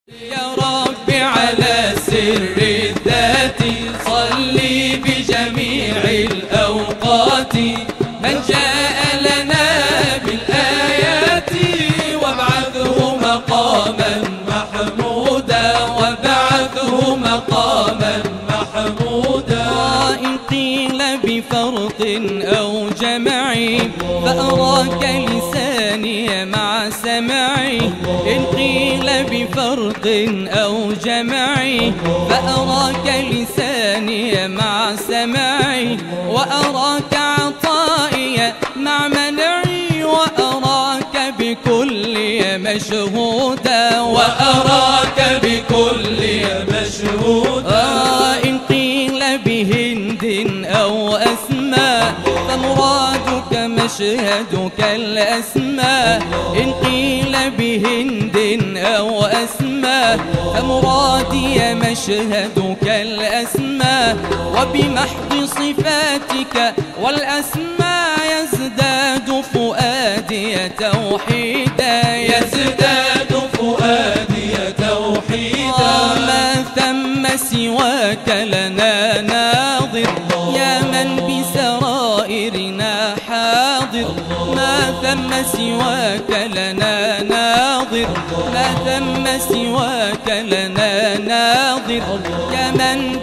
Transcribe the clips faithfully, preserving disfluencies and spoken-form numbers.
يا رب على سر الذات صلي بجميع الأوقات، من جاء لنا بالآيات وابعثه مقاما محمودا، وابعثه مقاما محمودا. إن قيل بفرق أو جمع فأراك لساني مع سمعي، إن قيل بفرق أو جمع فأراك لساني مع سمعي، وأراك عطائي مع منعي، وأراك بكل مشهودا، وأراك بكل مشهودا. إن قيل بهند أو أسماء فمرادك مشهدك الأسماء، إن قيل بهند أو أسماء فمرادي مشهدك الأسماء، وبمحض صفاتك والأسماء يزداد فؤادي توحيدا، يزداد فؤادي توحيدا. ما ثم سواك لنا ناظر يا من بسرائرنا حاضر، ما ثم سواك لنا ناظر، ما ثم سواك لنا ناظر، يا من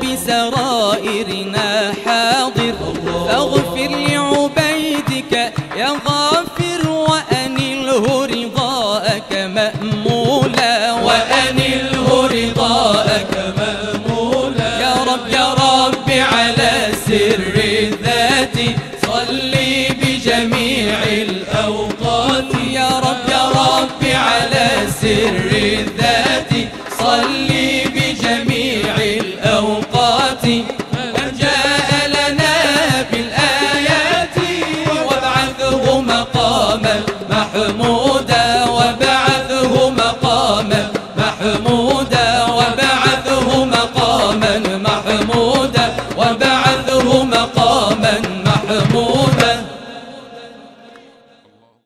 بسرائرنا حاضر. فاغفر لعبيدك يا غافر، وأنله رضاءك مأمولا، وأنله رضاءك مأمولا. يا رب يا رب على سر الذات صلي بجميع الأوقات، يا رب يا رب على سر الذات صلي